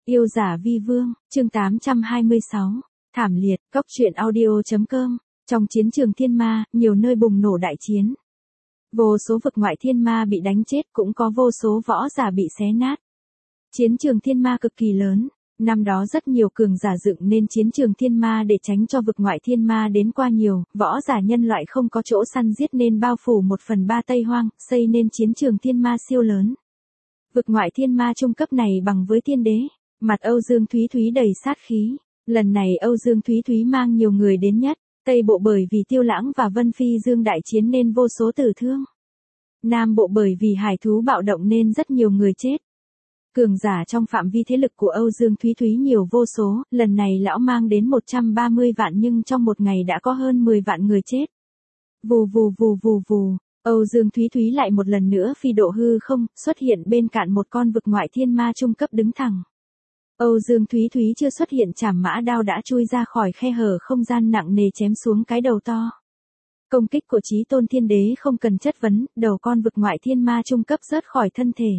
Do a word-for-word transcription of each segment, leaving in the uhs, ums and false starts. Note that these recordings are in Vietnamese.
Yêu giả vi vương, chương tám trăm hai mươi sáu, thảm liệt, cóc truyện audio.com, trong chiến trường thiên ma, nhiều nơi bùng nổ đại chiến. Vô số vực ngoại thiên ma bị đánh chết, cũng có vô số võ giả bị xé nát. Chiến trường thiên ma cực kỳ lớn, năm đó rất nhiều cường giả dựng nên chiến trường thiên ma để tránh cho vực ngoại thiên ma đến qua nhiều, võ giả nhân loại không có chỗ săn giết nên bao phủ một phần ba Tây Hoang, xây nên chiến trường thiên ma siêu lớn. Vực ngoại thiên ma trung cấp này bằng với thiên đế. Mặt Âu Dương Thúy Thúy đầy sát khí. Lần này Âu Dương Thúy Thúy mang nhiều người đến nhất, Tây Bộ bởi vì Tiêu Lãng và Vân Phi Dương đại chiến nên vô số tử thương. Nam Bộ bởi vì hải thú bạo động nên rất nhiều người chết. Cường giả trong phạm vi thế lực của Âu Dương Thúy Thúy nhiều vô số, lần này lão mang đến một trăm ba mươi vạn nhưng trong một ngày đã có hơn mười vạn người chết. Vù vù vù vù vù, Âu Dương Thúy Thúy lại một lần nữa phi độ hư không, xuất hiện bên cạnh một con vực ngoại thiên ma trung cấp đứng thẳng. Âu Dương Thúy Thúy chưa xuất hiện chảm mã đao đã chui ra khỏi khe hở không gian nặng nề chém xuống cái đầu to. Công kích của Chí Tôn Thiên Đế không cần chất vấn, đầu con vực ngoại thiên ma trung cấp rớt khỏi thân thể.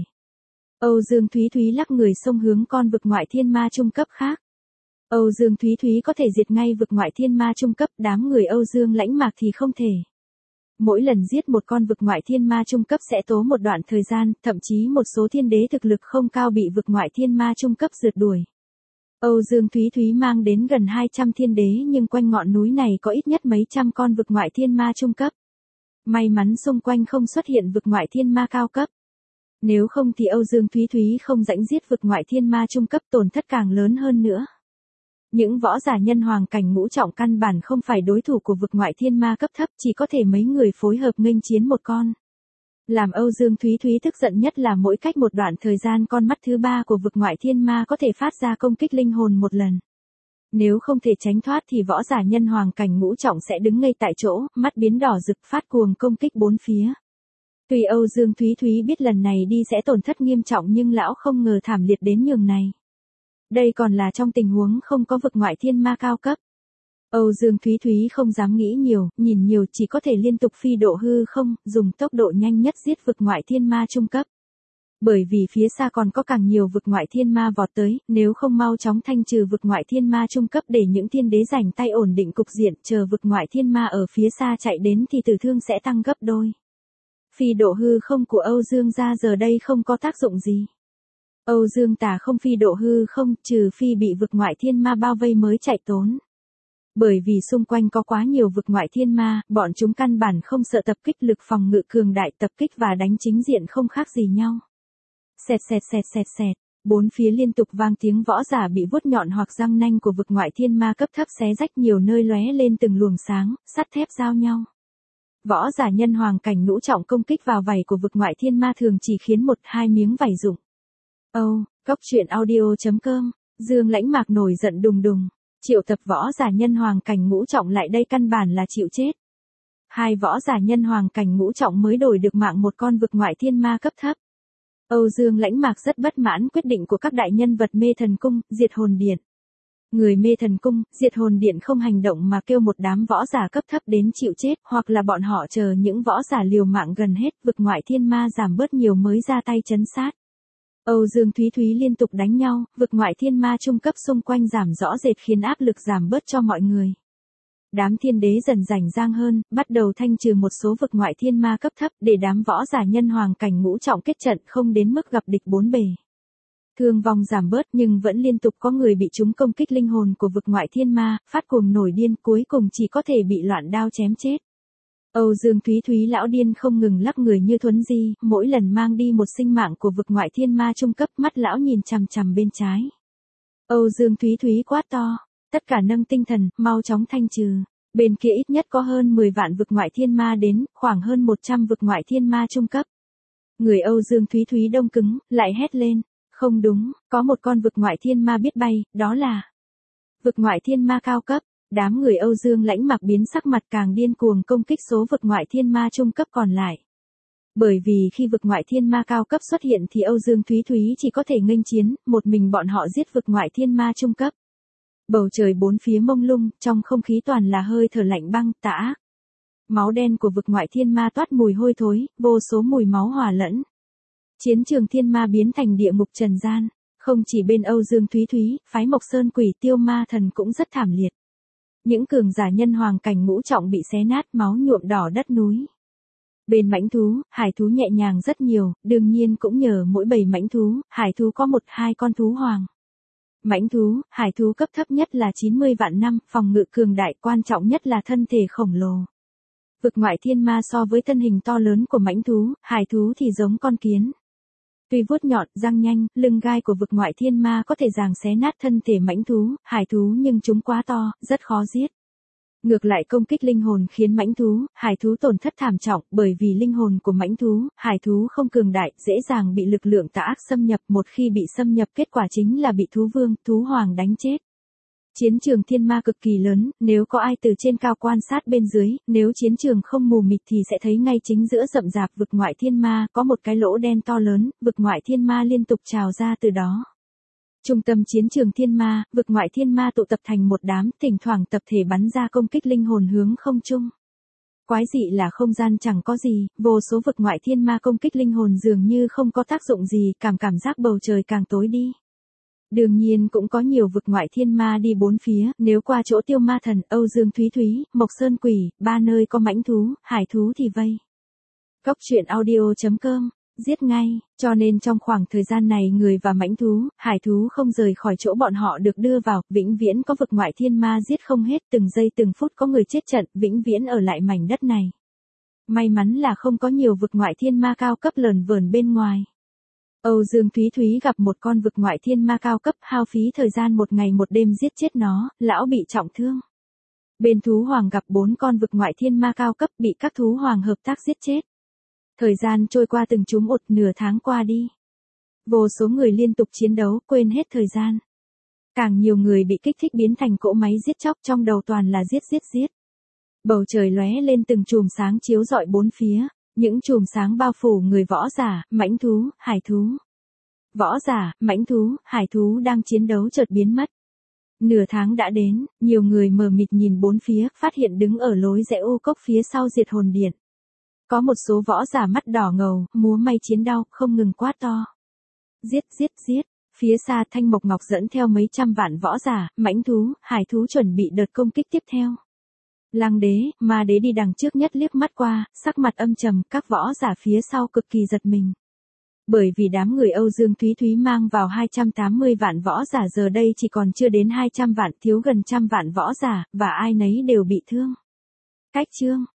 Âu Dương Thúy Thúy lắc người xông hướng con vực ngoại thiên ma trung cấp khác. Âu Dương Thúy Thúy có thể diệt ngay vực ngoại thiên ma trung cấp, đám người Âu Dương Lãnh Mạc thì không thể. Mỗi lần giết một con vực ngoại thiên ma trung cấp sẽ tốn một đoạn thời gian, thậm chí một số thiên đế thực lực không cao bị vực ngoại thiên ma trung cấp rượt đuổi. Âu Dương Thúy Thúy mang đến gần hai trăm thiên đế nhưng quanh ngọn núi này có ít nhất mấy trăm con vực ngoại thiên ma trung cấp. May mắn xung quanh không xuất hiện vực ngoại thiên ma cao cấp. Nếu không thì Âu Dương Thúy Thúy không rãnh giết vực ngoại thiên ma trung cấp, tổn thất càng lớn hơn nữa. Những võ giả nhân hoàng cảnh ngũ trọng căn bản không phải đối thủ của vực ngoại thiên ma cấp thấp, chỉ có thể mấy người phối hợp nghênh chiến một con. Làm Âu Dương Thúy Thúy tức giận nhất là mỗi cách một đoạn thời gian con mắt thứ ba của vực ngoại thiên ma có thể phát ra công kích linh hồn một lần. Nếu không thể tránh thoát thì võ giả nhân hoàng cảnh ngũ trọng sẽ đứng ngây tại chỗ, mắt biến đỏ rực phát cuồng công kích bốn phía. Tuy Âu Dương Thúy Thúy biết lần này đi sẽ tổn thất nghiêm trọng nhưng lão không ngờ thảm liệt đến nhường này. Đây còn là trong tình huống không có vực ngoại thiên ma cao cấp. Âu Dương Thúy Thúy không dám nghĩ nhiều, nhìn nhiều, chỉ có thể liên tục phi độ hư không, dùng tốc độ nhanh nhất giết vực ngoại thiên ma trung cấp. Bởi vì phía xa còn có càng nhiều vực ngoại thiên ma vọt tới, nếu không mau chóng thanh trừ vực ngoại thiên ma trung cấp để những thiên đế rảnh tay ổn định cục diện, chờ vực ngoại thiên ma ở phía xa chạy đến thì tử thương sẽ tăng gấp đôi. Phi độ hư không của Âu Dương gia giờ đây không có tác dụng gì. Âu Dương Tà không phi độ hư không, trừ phi bị vực ngoại thiên ma bao vây mới chạy trốn. Bởi vì xung quanh có quá nhiều vực ngoại thiên ma, bọn chúng căn bản không sợ tập kích, lực phòng ngự cường đại, tập kích và đánh chính diện không khác gì nhau. Xẹt xẹt xẹt xẹt xẹt, bốn phía liên tục vang tiếng võ giả bị vuốt nhọn hoặc răng nanh của vực ngoại thiên ma cấp thấp xé rách, nhiều nơi lóe lên từng luồng sáng, sắt thép giao nhau. Võ giả nhân hoàng cảnh ngũ trọng công kích vào vảy của vực ngoại thiên ma thường chỉ khiến một hai miếng vảy rụng. Âu, cóc truyện audio.com, Dương Lãnh Mạc nổi giận đùng đùng, triệu tập võ giả nhân hoàng cảnh ngũ trọng lại đây căn bản là chịu chết. Hai võ giả nhân hoàng cảnh ngũ trọng mới đổi được mạng một con vực ngoại thiên ma cấp thấp. Âu Dương Lãnh Mạc rất bất mãn quyết định của các đại nhân vật Mê Thần Cung, Diệt Hồn Điện. Người Mê Thần Cung, Diệt Hồn Điện không hành động mà kêu một đám võ giả cấp thấp đến chịu chết, hoặc là bọn họ chờ những võ giả liều mạng gần hết, vực ngoại thiên ma giảm bớt nhiều mới ra tay trấn sát. Âu Dương Thúy Thúy liên tục đánh nhau, vực ngoại thiên ma trung cấp xung quanh giảm rõ rệt khiến áp lực giảm bớt cho mọi người. Đám thiên đế dần rảnh rang hơn, bắt đầu thanh trừ một số vực ngoại thiên ma cấp thấp để đám võ giả nhân hoàng cảnh ngũ trọng kết trận không đến mức gặp địch bốn bề. Thương vong giảm bớt nhưng vẫn liên tục có người bị chúng công kích linh hồn của vực ngoại thiên ma, phát cuồng nổi điên, cuối cùng chỉ có thể bị loạn đao chém chết. Âu Dương Thúy Thúy lão điên không ngừng lắc người như thuấn di, mỗi lần mang đi một sinh mạng của vực ngoại thiên ma trung cấp, mắt lão nhìn chằm chằm bên trái. Âu Dương Thúy Thúy quát to, tất cả nâng tinh thần, mau chóng thanh trừ. Bên kia ít nhất có hơn mười vạn vực ngoại thiên ma đến, khoảng hơn một trăm vực ngoại thiên ma trung cấp. Người Âu Dương Thúy Thúy đông cứng, lại hét lên, không đúng, có một con vực ngoại thiên ma biết bay, đó là vực ngoại thiên ma cao cấp. Đám người Âu Dương Lãnh Mạc biến sắc mặt càng điên cuồng công kích số vực ngoại thiên ma trung cấp còn lại. Bởi vì khi vực ngoại thiên ma cao cấp xuất hiện thì Âu Dương Thúy Thúy chỉ có thể nghênh chiến, một mình bọn họ giết vực ngoại thiên ma trung cấp. Bầu trời bốn phía mông lung, trong không khí toàn là hơi thở lạnh băng, tà ác. Máu đen của vực ngoại thiên ma toát mùi hôi thối, vô số mùi máu hòa lẫn. Chiến trường thiên ma biến thành địa ngục trần gian. Không chỉ bên Âu Dương Thúy Thúy, phái Mộc Sơn Quỷ Tiêu Ma Thần cũng rất thảm liệt. Những cường giả nhân hoàng cảnh ngũ trọng bị xé nát, máu nhuộm đỏ đất núi. Bên mãnh thú, hải thú nhẹ nhàng rất nhiều, đương nhiên cũng nhờ mỗi bầy mãnh thú, hải thú có một hai con thú hoàng. Mãnh thú, hải thú cấp thấp nhất là chín mươi vạn năm, phòng ngự cường đại, quan trọng nhất là thân thể khổng lồ. Vực ngoại thiên ma so với thân hình to lớn của mãnh thú, hải thú thì giống con kiến. Tuy vuốt nhọn, răng nhanh, lưng gai của vực ngoại thiên ma có thể giằng xé nát thân thể mãnh thú, hải thú nhưng chúng quá to, rất khó giết. Ngược lại công kích linh hồn khiến mãnh thú, hải thú tổn thất thảm trọng, bởi vì linh hồn của mãnh thú, hải thú không cường đại, dễ dàng bị lực lượng tà ác xâm nhập, một khi bị xâm nhập kết quả chính là bị thú vương, thú hoàng đánh chết. Chiến trường thiên ma cực kỳ lớn, nếu có ai từ trên cao quan sát bên dưới, nếu chiến trường không mù mịt thì sẽ thấy ngay chính giữa rậm rạp vực ngoại thiên ma, có một cái lỗ đen to lớn, vực ngoại thiên ma liên tục trào ra từ đó. Trung tâm chiến trường thiên ma, vực ngoại thiên ma tụ tập thành một đám, thỉnh thoảng tập thể bắn ra công kích linh hồn hướng không trung. Quái dị là không gian chẳng có gì, vô số vực ngoại thiên ma công kích linh hồn dường như không có tác dụng gì, cảm cảm giác bầu trời càng tối đi. Đương nhiên cũng có nhiều vực ngoại thiên ma đi bốn phía, nếu qua chỗ Tiêu Ma Thần, Âu Dương Thúy Thúy, Mộc Sơn Quỷ, ba nơi có mãnh thú, hải thú thì vây. Góc truyện audio chấm com, giết ngay, cho nên trong khoảng thời gian này người và mãnh thú, hải thú không rời khỏi chỗ bọn họ được đưa vào, vĩnh viễn có vực ngoại thiên ma giết không hết, từng giây từng phút có người chết trận, vĩnh viễn ở lại mảnh đất này. May mắn là không có nhiều vực ngoại thiên ma cao cấp lởn vởn bên ngoài. Âu Dương Thúy Thúy gặp một con vực ngoại thiên ma cao cấp, hao phí thời gian một ngày một đêm giết chết nó, lão bị trọng thương. Bên thú hoàng gặp bốn con vực ngoại thiên ma cao cấp, bị các thú hoàng hợp tác giết chết. Thời gian trôi qua từng chúng một, nửa tháng qua đi. Vô số người liên tục chiến đấu, quên hết thời gian. Càng nhiều người bị kích thích biến thành cỗ máy giết chóc, trong đầu toàn là giết giết giết. Bầu trời lóe lên từng chùm sáng chiếu rọi bốn phía. Những chùm sáng bao phủ người võ giả, mãnh thú, hải thú. Võ giả, mãnh thú, hải thú đang chiến đấu chợt biến mất. Nửa tháng đã đến, nhiều người mờ mịt nhìn bốn phía, phát hiện đứng ở lối rẽ u cốc phía sau diệt hồn điện. Có một số võ giả mắt đỏ ngầu, múa may chiến đao, không ngừng quát to. Giết, giết, giết. Phía xa Thanh Mộc Ngọc dẫn theo mấy trăm vạn võ giả, mãnh thú, hải thú chuẩn bị đợt công kích tiếp theo. Lăng đế, ma đế đi đằng trước nhất liếc mắt qua, sắc mặt âm trầm, các võ giả phía sau cực kỳ giật mình. Bởi vì đám người Âu Dương Thúy Thúy mang vào hai trăm tám mươi vạn võ giả giờ đây chỉ còn chưa đến hai trăm vạn, thiếu gần trăm vạn võ giả, và ai nấy đều bị thương. Cách chương